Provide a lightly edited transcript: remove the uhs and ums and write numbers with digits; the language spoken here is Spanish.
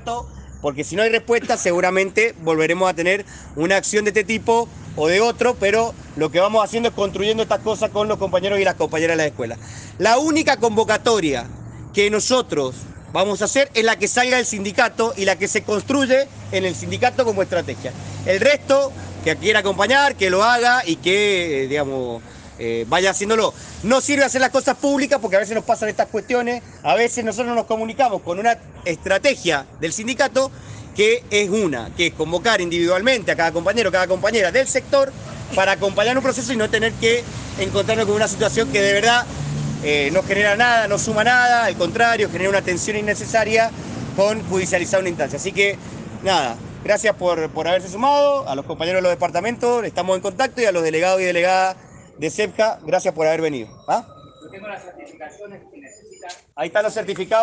sindicato, porque si no hay respuesta seguramente volveremos a tener una acción de este tipo o de otro, pero lo que vamos haciendo es construyendo estas cosas con los compañeros y las compañeras de la escuela. La única convocatoria que nosotros vamos a hacer es la que salga del sindicato y la que se construye en el sindicato como estrategia. El resto, que quiera acompañar, que lo haga y que, digamos, vaya haciéndolo. No sirve hacer las cosas públicas porque a veces nos pasan estas cuestiones, a veces nosotros nos comunicamos con una estrategia del sindicato que es convocar individualmente a cada compañero, cada compañera del sector para acompañar un proceso y no tener que encontrarnos con una situación que de verdad no genera nada, no suma nada, al contrario, genera una tensión innecesaria con judicializar una instancia. Así que, nada, gracias por haberse sumado, a los compañeros de los departamentos, estamos en contacto, y a los delegados y delegadas de CEPJA, gracias por haber venido. ¿Ah? Yo tengo las certificaciones que necesitan. Ahí están los certificados.